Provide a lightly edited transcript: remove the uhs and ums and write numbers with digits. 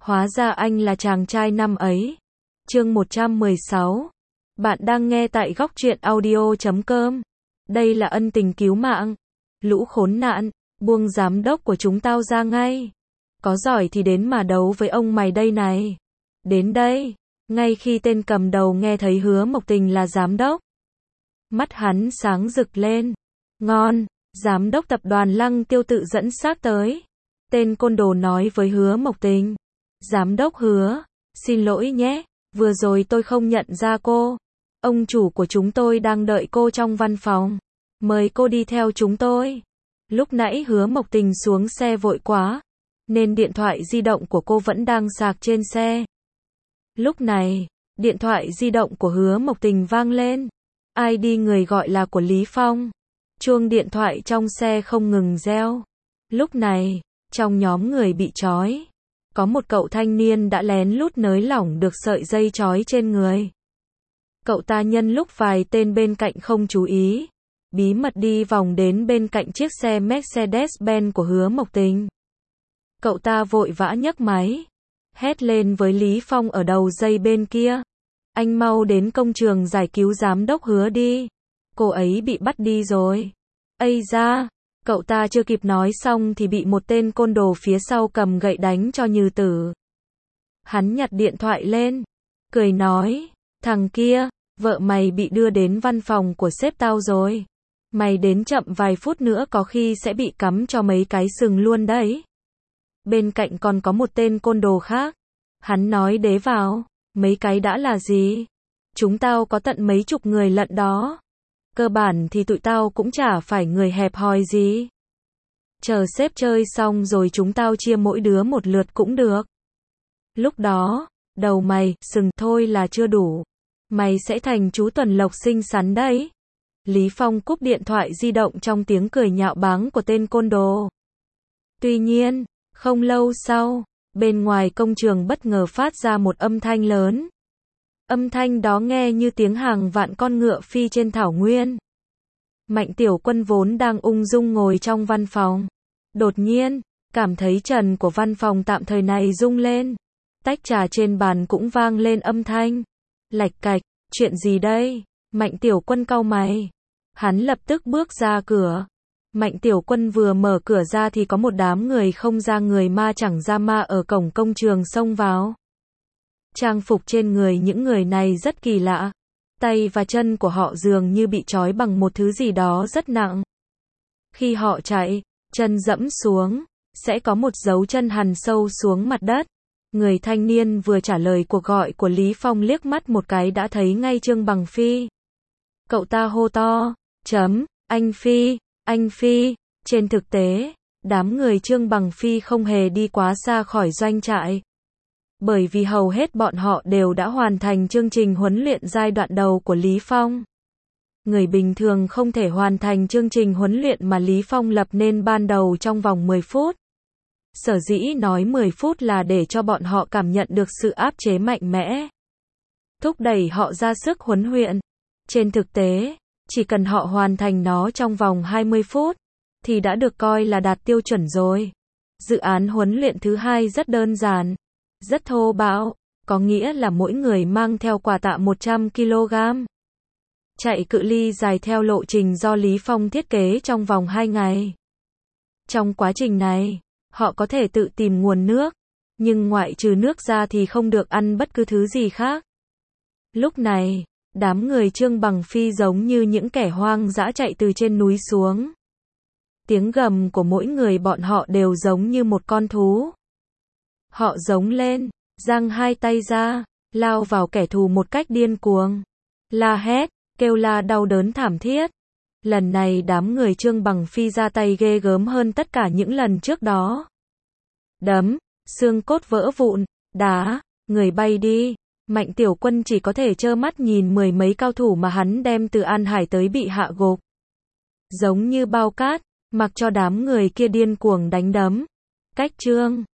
Hóa ra anh là chàng trai năm ấy. Chương 116. Bạn đang nghe tại góc truyện audio.com. Đây là ân tình cứu mạng. Lũ khốn nạn, buông giám đốc của chúng tao ra ngay. Có giỏi thì đến mà đấu với ông mày đây này. Đến đây. Ngay khi tên cầm đầu nghe thấy Hứa Mộc Tình là giám đốc, mắt hắn sáng rực lên. Ngon, giám đốc tập đoàn Lăng Tiêu tự dẫn xác tới. Tên côn đồ nói với Hứa Mộc Tình. Giám đốc Hứa, xin lỗi nhé, vừa rồi tôi không nhận ra cô. Ông chủ của chúng tôi đang đợi cô trong văn phòng. Mời cô đi theo chúng tôi. Lúc nãy Hứa Mộc Tình xuống xe vội quá, nên điện thoại di động của cô vẫn đang sạc trên xe. Lúc này, điện thoại di động của Hứa Mộc Tình vang lên. ID người gọi là của Lý Phong. Chuông điện thoại trong xe không ngừng reo. Lúc này, trong nhóm người bị trói, có một cậu thanh niên đã lén lút nới lỏng được sợi dây trói trên người. Cậu ta nhân lúc vài tên bên cạnh không chú ý, bí mật đi vòng đến bên cạnh chiếc xe Mercedes-Benz của Hứa Mộc Tình. Cậu ta vội vã nhấc máy, hét lên với Lý Phong ở đầu dây bên kia. Anh mau đến công trường giải cứu giám đốc Hứa đi. Cô ấy bị bắt đi rồi. Ây da, cậu ta chưa kịp nói xong thì bị một tên côn đồ phía sau cầm gậy đánh cho như tử. Hắn nhặt điện thoại lên, cười nói, thằng kia, vợ mày bị đưa đến văn phòng của sếp tao rồi. Mày đến chậm vài phút nữa có khi sẽ bị cắm cho mấy cái sừng luôn đấy. Bên cạnh còn có một tên côn đồ khác. Hắn nói đế vào, mấy cái đã là gì? Chúng tao có tận mấy chục người lận đó. Cơ bản thì tụi tao cũng chả phải người hẹp hòi gì. Chờ sếp chơi xong rồi chúng tao chia mỗi đứa một lượt cũng được. Lúc đó, đầu mày, sừng thôi là chưa đủ. Mày sẽ thành chú Tuần Lộc xinh xắn đấy. Lý Phong cúp điện thoại di động trong tiếng cười nhạo báng của tên côn đồ. Tuy nhiên, không lâu sau, bên ngoài công trường bất ngờ phát ra một âm thanh lớn. Âm thanh đó nghe như tiếng hàng vạn con ngựa phi trên thảo nguyên. Mạnh Tiểu Quân vốn đang ung dung ngồi trong văn phòng. Đột nhiên, cảm thấy trần của văn phòng tạm thời này rung lên. Tách trà trên bàn cũng vang lên âm thanh. Lạch cạch, chuyện gì đây? Mạnh Tiểu Quân cau mày. Hắn lập tức bước ra cửa. Mạnh Tiểu Quân vừa mở cửa ra thì có một đám người không ra người ma chẳng ra ma ở cổng công trường xông vào. Trang phục trên người những người này rất kỳ lạ. Tay và chân của họ dường như bị trói bằng một thứ gì đó rất nặng. Khi họ chạy, chân dẫm xuống, sẽ có một dấu chân hằn sâu xuống mặt đất. Người thanh niên vừa trả lời cuộc gọi của Lý Phong liếc mắt một cái đã thấy ngay Trương Bằng Phi. Cậu ta hô to, anh Phi. Trên thực tế, đám người Trương Bằng Phi không hề đi quá xa khỏi doanh trại. Bởi vì hầu hết bọn họ đều đã hoàn thành chương trình huấn luyện giai đoạn đầu của Lý Phong. Người bình thường không thể hoàn thành chương trình huấn luyện mà Lý Phong lập nên ban đầu trong vòng 10 phút. Sở dĩ nói 10 phút là để cho bọn họ cảm nhận được sự áp chế mạnh mẽ, thúc đẩy họ ra sức huấn luyện. Trên thực tế, chỉ cần họ hoàn thành nó trong vòng 20 phút, thì đã được coi là đạt tiêu chuẩn rồi. Dự án huấn luyện thứ hai rất đơn giản, rất thô bạo, có nghĩa là mỗi người mang theo quà tạ 100 kg. Chạy cự ly dài theo lộ trình do Lý Phong thiết kế trong vòng 2 ngày. Trong quá trình này, họ có thể tự tìm nguồn nước, nhưng ngoại trừ nước ra thì không được ăn bất cứ thứ gì khác. Lúc này, đám người Trương Bằng Phi giống như những kẻ hoang dã chạy từ trên núi xuống. Tiếng gầm của mỗi người bọn họ đều giống như một con thú. Họ giống lên, giang hai tay ra, lao vào kẻ thù một cách điên cuồng. La hét, kêu la đau đớn thảm thiết. Lần này đám người Trương Bằng Phi ra tay ghê gớm hơn tất cả những lần trước đó. Đấm, xương cốt vỡ vụn, đá, người bay đi. Mạnh Tiểu Quân chỉ có thể trơ mắt nhìn mười mấy cao thủ mà hắn đem từ An Hải tới bị hạ gục. Giống như bao cát, mặc cho đám người kia điên cuồng đánh đấm. Cách Trương